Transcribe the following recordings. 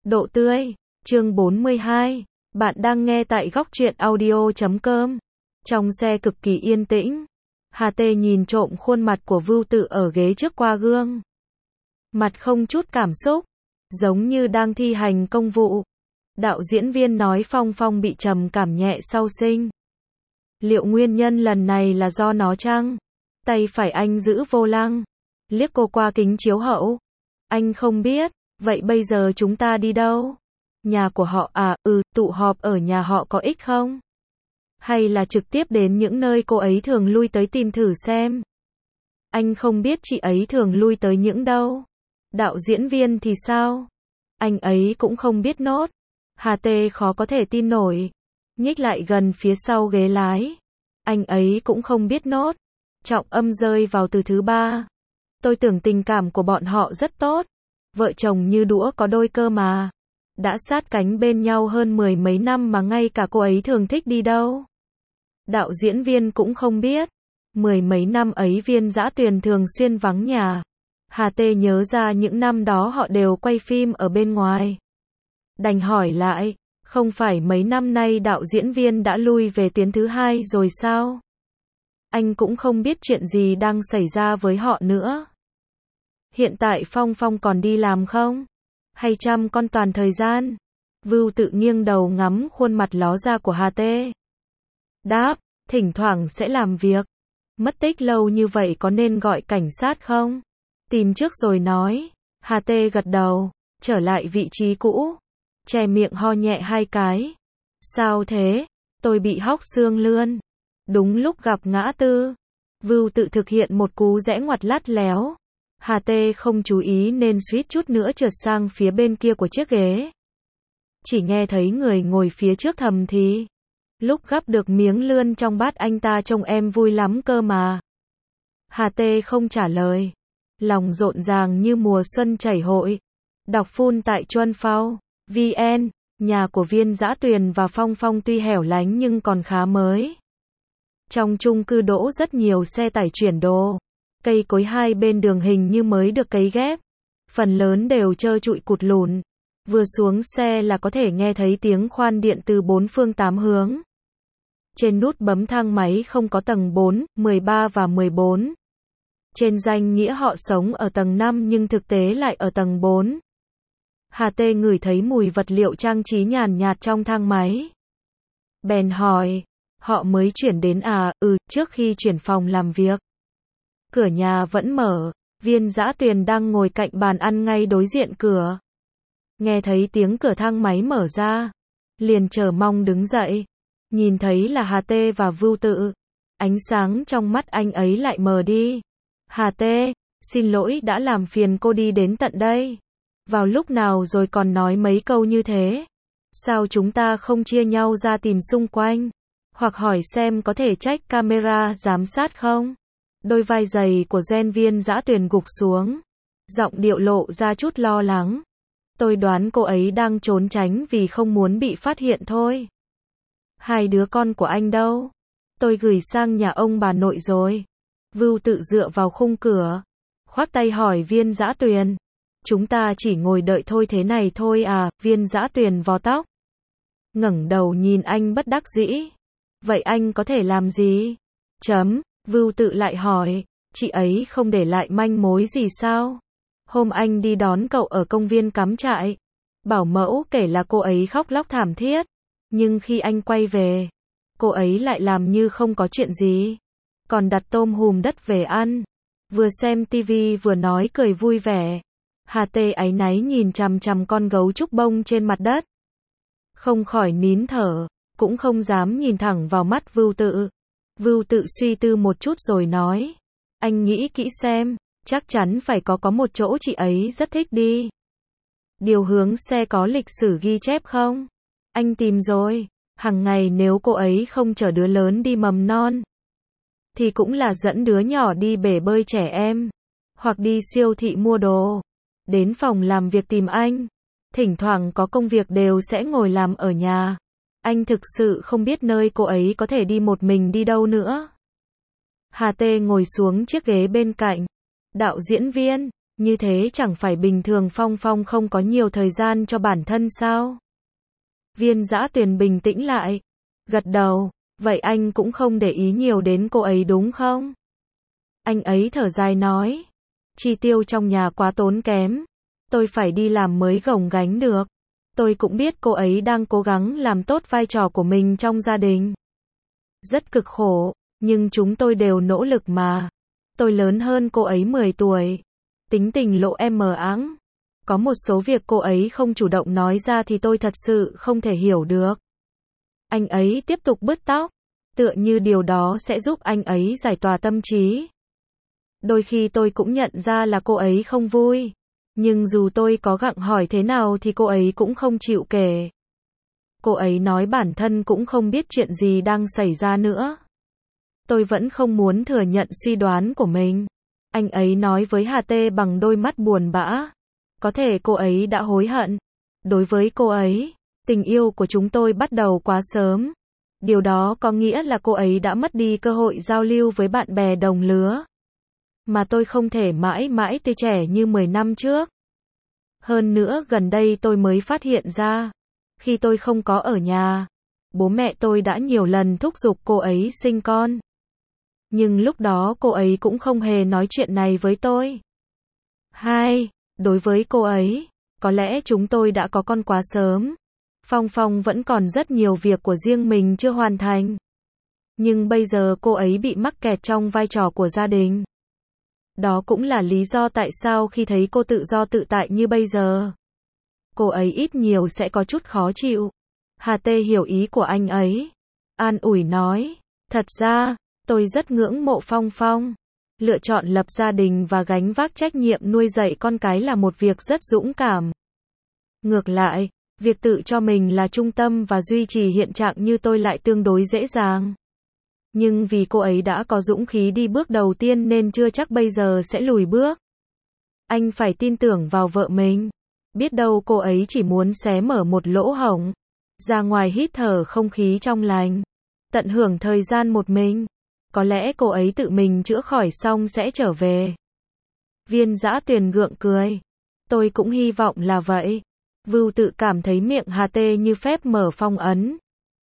Độ tươi, chương 42. Bạn đang nghe tại góc truyện audio.com. Trong xe cực kỳ yên tĩnh. Hà Tê nhìn trộm khuôn mặt của Vưu Tự ở ghế trước qua gương. Mặt không chút cảm xúc, giống như đang thi hành công vụ. Đạo diễn viên nói Phong Phong bị trầm cảm nhẹ sau sinh. Liệu nguyên nhân lần này là do nó chăng? Tay phải anh giữ vô lăng, liếc cô qua kính chiếu hậu. Anh không biết, vậy bây giờ chúng ta đi đâu? Nhà của họ à, tụ họp ở nhà họ có ích không? Hay là trực tiếp đến những nơi cô ấy thường lui tới tìm thử xem? Anh không biết chị ấy thường lui tới những đâu. Đạo diễn viên thì sao? Anh ấy cũng không biết nốt. Hà Tê khó có thể tin nổi. Nhích lại gần phía sau ghế lái. Anh ấy cũng không biết nốt. Trọng âm rơi vào từ thứ ba. Tôi tưởng tình cảm của bọn họ rất tốt. Vợ chồng như đũa có đôi cơ mà. Đã sát cánh bên nhau hơn 10 mấy năm mà ngay cả cô ấy thường thích đi đâu. Đạo diễn viên cũng không biết. 10 mấy năm ấy Viên Dã Tuyền thường xuyên vắng nhà. Hà Tê nhớ ra những năm đó họ đều quay phim ở bên ngoài. Đành hỏi lại, không phải mấy năm nay đạo diễn viên đã lui về tuyến thứ hai rồi sao? Anh cũng không biết chuyện gì đang xảy ra với họ nữa. Hiện tại Phong Phong còn đi làm không? Hay chăm con toàn thời gian? Vưu Tự nghiêng đầu ngắm khuôn mặt ló ra của Hà Tê. Đáp, thỉnh thoảng sẽ làm việc. Mất tích lâu như vậy có nên gọi cảnh sát không? Tìm trước rồi nói. Hà Tê gật đầu, trở lại vị trí cũ. Che miệng ho nhẹ 2 cái. Sao thế? Tôi bị hóc xương lươn. Đúng lúc gặp ngã tư. Vưu Tự thực hiện một cú rẽ ngoặt lắt léo. Hà Tê không chú ý nên suýt chút nữa trượt sang phía bên kia của chiếc ghế. Chỉ nghe thấy người ngồi phía trước thầm thì. Lúc gắp được miếng lươn trong bát anh ta trông em vui lắm cơ mà. Hà Tê không trả lời. Lòng rộn ràng như mùa xuân chảy hội. Đọc phun tại Chuân Phao, VN. Nhà của Viên Dã Tuyền và Phong Phong tuy hẻo lánh nhưng còn khá mới. Trong chung cư đỗ rất nhiều xe tải chuyển đồ. Cây cối hai bên đường hình như mới được cấy ghép. Phần lớn đều trơ trụi cụt lùn. Vừa xuống xe là có thể nghe thấy tiếng khoan điện từ 4 phương 8 hướng. Trên nút bấm thang máy không có tầng 4, 13 và 14. Trên danh nghĩa họ sống ở tầng 5 nhưng thực tế lại ở tầng 4. Hà Tê ngửi thấy mùi vật liệu trang trí nhàn nhạt trong thang máy. Bèn hỏi, họ mới chuyển đến à? Trước khi chuyển phòng làm việc. Cửa nhà vẫn mở, Viên Dã Tuyền đang ngồi cạnh bàn ăn ngay đối diện cửa. Nghe thấy tiếng cửa thang máy mở ra, liền chờ mong đứng dậy. Nhìn thấy là Hà Tê và Vưu Tự. Ánh sáng trong mắt anh ấy lại mờ đi. Hà Tê, xin lỗi đã làm phiền cô đi đến tận đây. Vào lúc nào rồi còn nói mấy câu như thế? Sao chúng ta không chia nhau ra tìm xung quanh? Hoặc hỏi xem có thể trách camera giám sát không? Đôi vai dày của Viên Dã Tuyền gục xuống. Giọng điệu lộ ra chút lo lắng. Tôi đoán cô ấy đang trốn tránh vì không muốn bị phát hiện thôi. Hai đứa con của anh đâu? Tôi gửi sang nhà ông bà nội rồi. Vưu Tự dựa vào khung cửa. Khoác tay hỏi Viên Dã Tuyền. Chúng ta chỉ ngồi đợi thôi thế này thôi à? Viên Dã Tuyền vò tóc. Ngẩng đầu nhìn anh bất đắc dĩ. Vậy anh có thể làm gì? Vưu Tự lại hỏi. Chị ấy không để lại manh mối gì sao? Hôm anh đi đón cậu ở công viên cắm trại. Bảo mẫu kể là cô ấy khóc lóc thảm thiết. Nhưng khi anh quay về, cô ấy lại làm như không có chuyện gì. Còn đặt tôm hùm đất về ăn. Vừa xem tivi vừa nói cười vui vẻ. Hà Tê áy náy nhìn chằm chằm con gấu trúc bông trên mặt đất. Không khỏi nín thở, cũng không dám nhìn thẳng vào mắt Vưu Tự. Vưu Tự suy tư một chút rồi nói. Anh nghĩ kỹ xem, chắc chắn phải có một chỗ chị ấy rất thích đi. Điều hướng xe có lịch sử ghi chép không? Anh tìm rồi, hằng ngày nếu cô ấy không chở đứa lớn đi mầm non, thì cũng là dẫn đứa nhỏ đi bể bơi trẻ em, hoặc đi siêu thị mua đồ, đến phòng làm việc tìm anh. Thỉnh thoảng có công việc đều sẽ ngồi làm ở nhà. Anh thực sự không biết nơi cô ấy có thể đi một mình đi đâu nữa. Hà Tê ngồi xuống chiếc ghế bên cạnh. Đạo diễn viên, Như thế chẳng phải bình thường Phong Phong không có nhiều thời gian cho bản thân sao? Viên Dã Tuyền bình tĩnh lại, gật đầu, vậy anh cũng không để ý nhiều đến cô ấy đúng không? Anh ấy thở dài nói, chi tiêu trong nhà quá tốn kém, tôi phải đi làm mới gồng gánh được. Tôi cũng biết cô ấy đang cố gắng làm tốt vai trò của mình trong gia đình. Rất cực khổ, nhưng chúng tôi đều nỗ lực mà. Tôi lớn hơn cô ấy 10 tuổi. Tính tình lộ em mờ áng. Có một số việc cô ấy không chủ động nói ra thì tôi thật sự không thể hiểu được. Anh ấy tiếp tục bứt tóc, tựa như điều đó sẽ giúp anh ấy giải tỏa tâm trí. Đôi khi tôi cũng nhận ra là cô ấy không vui. Nhưng dù tôi có gặng hỏi thế nào thì cô ấy cũng không chịu kể. Cô ấy nói bản thân cũng không biết chuyện gì đang xảy ra nữa. Tôi vẫn không muốn thừa nhận suy đoán của mình. Anh ấy nói với Hà Tê bằng đôi mắt buồn bã. Có thể cô ấy đã hối hận. Đối với cô ấy, tình yêu của chúng tôi bắt đầu quá sớm. Điều đó có nghĩa là cô ấy đã mất đi cơ hội giao lưu với bạn bè đồng lứa. Mà tôi không thể mãi mãi tươi trẻ như 10 năm trước. Hơn nữa gần đây tôi mới phát hiện ra, khi tôi không có ở nhà, bố mẹ tôi đã nhiều lần thúc giục cô ấy sinh con. Nhưng lúc đó cô ấy cũng không hề nói chuyện này với tôi. Đối với cô ấy, có lẽ chúng tôi đã có con quá sớm. Phong Phong vẫn còn rất nhiều việc của riêng mình chưa hoàn thành. Nhưng bây giờ cô ấy bị mắc kẹt trong vai trò của gia đình. Đó cũng là lý do tại sao khi thấy cô tự do tự tại như bây giờ, cô ấy ít nhiều sẽ có chút khó chịu. Hà Tê hiểu ý của anh ấy. An ủi nói, thật ra, tôi rất ngưỡng mộ Phong Phong. Lựa chọn lập gia đình và gánh vác trách nhiệm nuôi dạy con cái là một việc rất dũng cảm. Ngược lại, việc tự cho mình là trung tâm và duy trì hiện trạng như tôi lại tương đối dễ dàng. Nhưng vì cô ấy đã có dũng khí đi bước đầu tiên nên chưa chắc bây giờ sẽ lùi bước. Anh phải tin tưởng vào vợ mình. Biết đâu cô ấy chỉ muốn xé mở một lỗ hổng, ra ngoài hít thở không khí trong lành, tận hưởng thời gian một mình. Có lẽ cô ấy tự mình chữa khỏi xong sẽ trở về. Viên Dã Tuyền gượng cười. Tôi cũng hy vọng là vậy. Vưu tự cảm thấy miệng Hà Tê như phép mở phong ấn.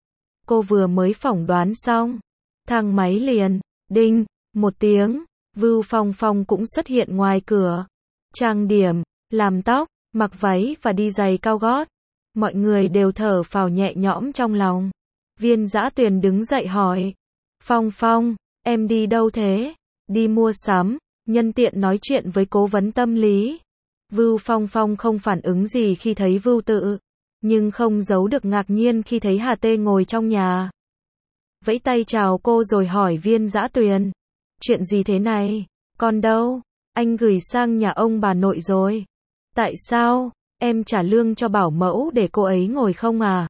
Cô vừa mới phỏng đoán xong, thang máy liền, đinh, một tiếng, Vưu Phong Phong cũng xuất hiện ngoài cửa. Trang điểm, làm tóc, mặc váy và đi giày cao gót. Mọi người đều thở phào nhẹ nhõm trong lòng. Viên Dã Tuyền đứng dậy hỏi. Phong Phong, em đi đâu thế? Đi mua sắm, nhân tiện nói chuyện với cố vấn tâm lý. Vưu Phong Phong không phản ứng gì khi thấy Vưu tự, nhưng không giấu được ngạc nhiên khi thấy Hà Tê ngồi trong nhà. Vẫy tay chào cô rồi hỏi Viên Dã Tuyền. Chuyện gì thế này? Con đâu? Anh gửi sang nhà ông bà nội rồi. Tại sao? Em trả lương cho bảo mẫu để cô ấy ngồi không à?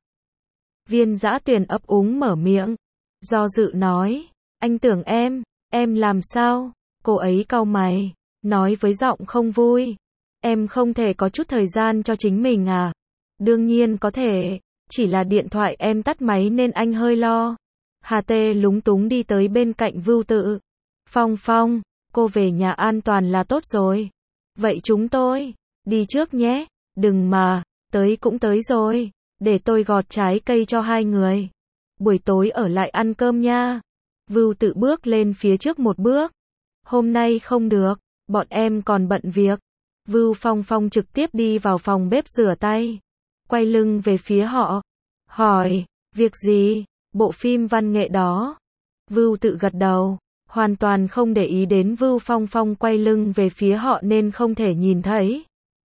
Viên Dã Tuyền ấp úng mở miệng. Do dự nói. Anh tưởng em làm sao? Cô ấy cau mày, nói với giọng không vui. Em không thể có chút thời gian cho chính mình à? Đương nhiên có thể, chỉ là điện thoại em tắt máy nên anh hơi lo. Hà Tê lúng túng đi tới bên cạnh Vưu tự. Phong Phong, cô về nhà an toàn là tốt rồi. Vậy chúng tôi đi trước nhé. Đừng mà, tới cũng tới rồi. Để tôi gọt trái cây cho hai người. Buổi tối ở lại ăn cơm nha. Vưu tự bước lên phía trước một bước. Hôm nay không được, bọn em còn bận việc. Vưu Phong Phong trực tiếp đi vào phòng bếp rửa tay. Quay lưng về phía họ. Hỏi, việc gì? Bộ phim văn nghệ đó. Vưu tự gật đầu. Hoàn toàn không để ý đến Vưu Phong Phong quay lưng về phía họ nên không thể nhìn thấy.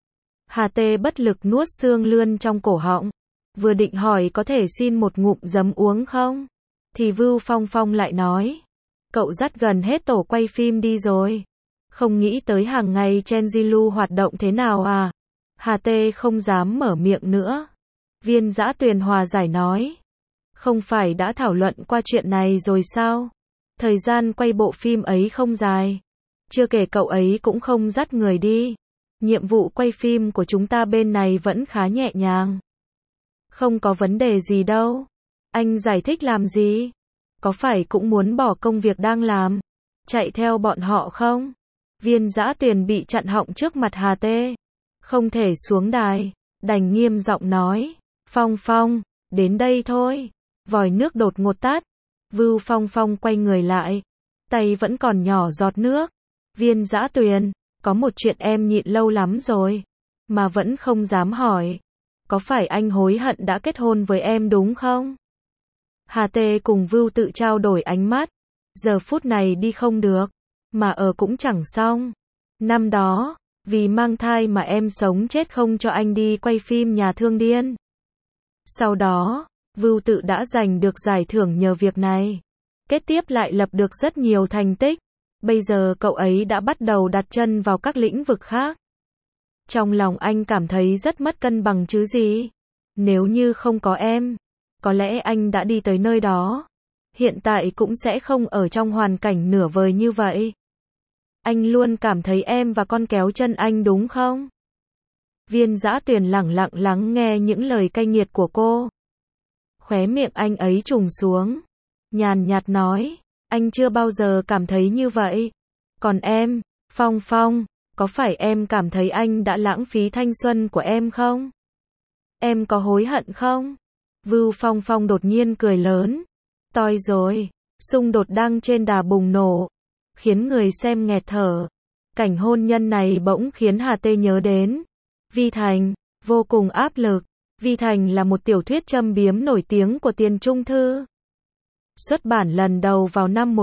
Hà Tê bất lực nuốt xương lươn trong cổ họng. Vừa định hỏi có thể xin một ngụm giấm uống không? Thì Vưu Phong Phong lại nói. Cậu dắt gần hết tổ quay phim đi rồi. Không nghĩ tới hàng ngày trên Zilu hoạt động thế nào à? Hà Tê không dám mở miệng nữa. Viên Dã Tuyền hòa giải nói. Không phải đã thảo luận qua chuyện này rồi sao? Thời gian quay bộ phim ấy không dài. Chưa kể cậu ấy cũng không dắt người đi. Nhiệm vụ quay phim của chúng ta bên này vẫn khá nhẹ nhàng. Không có vấn đề gì đâu. Anh giải thích làm gì? Có phải cũng muốn bỏ công việc đang làm, chạy theo bọn họ không? Viên Dã Tuyền bị chặn họng trước mặt Hà Tê. Không thể xuống đài, đành nghiêm giọng nói. Phong Phong, đến đây thôi. Vòi nước đột ngột tắt. Vưu Phong Phong quay người lại. Tay vẫn còn nhỏ giọt nước. Viên Dã Tuyền, có một chuyện em nhịn lâu lắm rồi. Mà vẫn không dám hỏi. Có phải anh hối hận đã kết hôn với em đúng không? Hà Tê cùng Vưu Tự trao đổi ánh mắt. Giờ phút này đi không được. Mà ở cũng chẳng xong. Năm đó, vì mang thai mà em sống chết không cho anh đi quay phim Nhà Thương Điên. Sau đó, Vưu Tự đã giành được giải thưởng nhờ việc này. Kế tiếp lại lập được rất nhiều thành tích. Bây giờ cậu ấy đã bắt đầu đặt chân vào các lĩnh vực khác. Trong lòng anh cảm thấy rất mất cân bằng chứ gì. Nếu như không có em, có lẽ anh đã đi tới nơi đó. Hiện tại cũng sẽ không ở trong hoàn cảnh nửa vời như vậy. Anh luôn cảm thấy em và con kéo chân anh đúng không? Viên Dã Tuyền lẳng lặng lắng nghe những lời cay nghiệt của cô. Khóe miệng anh ấy trùng xuống. Nhàn nhạt nói, anh chưa bao giờ cảm thấy như vậy. Còn em, Phong Phong, có phải em cảm thấy anh đã lãng phí thanh xuân của em không? Em có hối hận không? Vưu Phong Phong đột nhiên cười lớn. Toi rồi, xung đột đang trên đà bùng nổ, khiến người xem nghẹt thở. Cảnh hôn nhân này bỗng khiến Hà Tê nhớ đến Vi Thành, vô cùng áp lực. Vi Thành là một tiểu thuyết châm biếm nổi tiếng của Tiền Trung Thư. Xuất bản lần đầu vào năm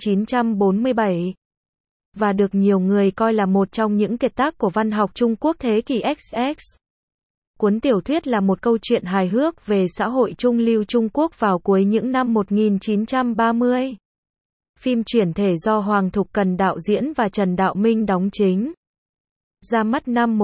1947 và được nhiều người coi là một trong những kiệt tác của văn học Trung Quốc thế kỷ XX. Cuốn tiểu thuyết là một câu chuyện hài hước về xã hội trung lưu Trung Quốc vào cuối những năm 1930. Phim chuyển thể do Hoàng Thục Cần đạo diễn và Trần Đạo Minh đóng chính. Ra mắt năm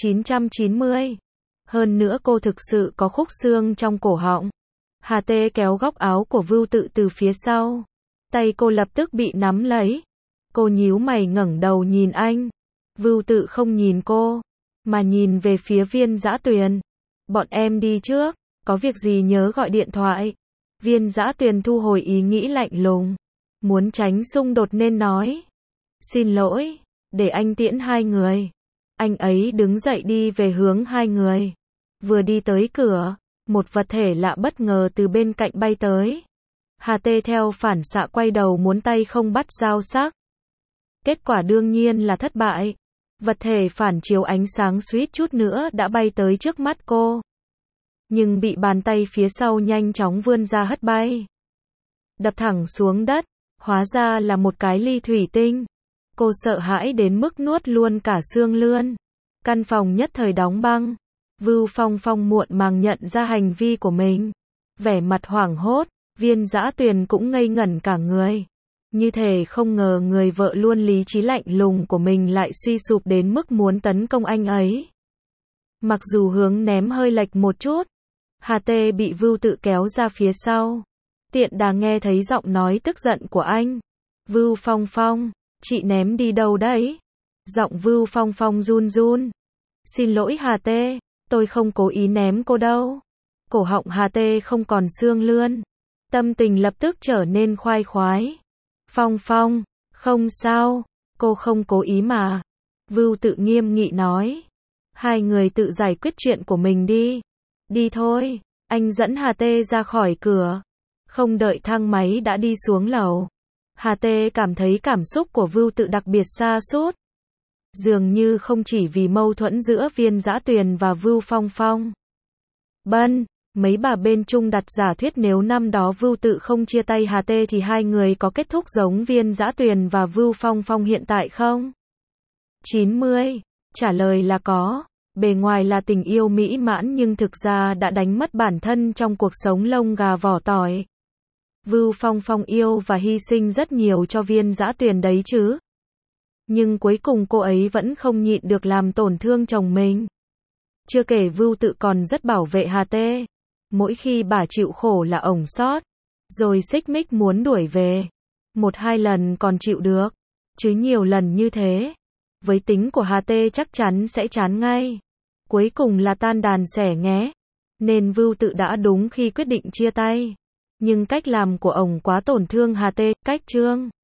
1990. Hơn nữa cô thực sự có khúc xương trong cổ họng. Hà Tê kéo góc áo của Vưu Tự từ phía sau. Tay cô lập tức bị nắm lấy. Cô nhíu mày ngẩng đầu nhìn anh. Vưu Tự không nhìn cô, mà nhìn về phía Viên Dã Tuyền. Bọn em đi trước, có việc gì nhớ gọi điện thoại. Viên Dã Tuyền thu hồi ý nghĩ lạnh lùng. Muốn tránh xung đột nên nói. Xin lỗi, để anh tiễn hai người. Anh ấy đứng dậy đi về hướng hai người. Vừa đi tới cửa, một vật thể lạ bất ngờ từ bên cạnh bay tới. Hà Tê theo phản xạ quay đầu muốn tay không bắt dao sắc. Kết quả đương nhiên là thất bại. Vật thể phản chiếu ánh sáng suýt chút nữa đã bay tới trước mắt cô. Nhưng bị bàn tay phía sau nhanh chóng vươn ra hất bay. Đập thẳng xuống đất, hóa ra là một cái ly thủy tinh. Cô sợ hãi đến mức nuốt luôn cả xương lươn. Căn phòng nhất thời đóng băng. Vưu Phong Phong muộn màng nhận ra hành vi của mình. Vẻ mặt hoảng hốt, Viên Dã Tuyền cũng ngây ngẩn cả người. Như thể không ngờ người vợ luôn lý trí lạnh lùng của mình lại suy sụp đến mức muốn tấn công anh ấy. Mặc dù hướng ném hơi lệch một chút, Hà Tê bị Vưu Tự kéo ra phía sau. Tiện đà nghe thấy giọng nói tức giận của anh. Vưu Phong Phong, chị ném đi đâu đấy? Giọng Vưu Phong Phong run run. Xin lỗi Hà Tê, tôi không cố ý ném cô đâu. Cổ họng Hà Tê không còn xương lươn. Tâm tình lập tức trở nên khoai khoái. Phong Phong, không sao, cô không cố ý mà. Vưu Tự nghiêm nghị nói. Hai người tự giải quyết chuyện của mình đi. Đi thôi, anh dẫn Hà Tê ra khỏi cửa. Không đợi thang máy đã đi xuống lầu. Hà Tê cảm thấy cảm xúc của Vưu Tự đặc biệt sa sút. Dường như không chỉ vì mâu thuẫn giữa Viên Dã Tuyền và Vưu Phong Phong. Mấy bà bên Trung đặt giả thuyết nếu năm đó Vưu Tự không chia tay Hà Tê thì hai người có kết thúc giống Viên Dã Tuyền và Vưu Phong Phong hiện tại không? 90. Trả lời là có. Bề ngoài là tình yêu mỹ mãn nhưng thực ra đã đánh mất bản thân trong cuộc sống lông gà vỏ tỏi. Vưu Phong Phong yêu và hy sinh rất nhiều cho Viên Dã Tuyền đấy chứ. Nhưng cuối cùng cô ấy vẫn không nhịn được làm tổn thương chồng mình. Chưa kể Vưu Tự còn rất bảo vệ Hà Tê. Mỗi khi bà chịu khổ là ổng sót. Rồi xích mích muốn đuổi về. 1-2 lần còn chịu được. Chứ nhiều lần như thế. Với tính của Hà Tê chắc chắn sẽ chán ngay. Cuối cùng là tan đàn xẻ nghé. Nên Vưu Tự đã đúng khi quyết định chia tay. Nhưng cách làm của ổng quá tổn thương Hà Tê. Cách Trương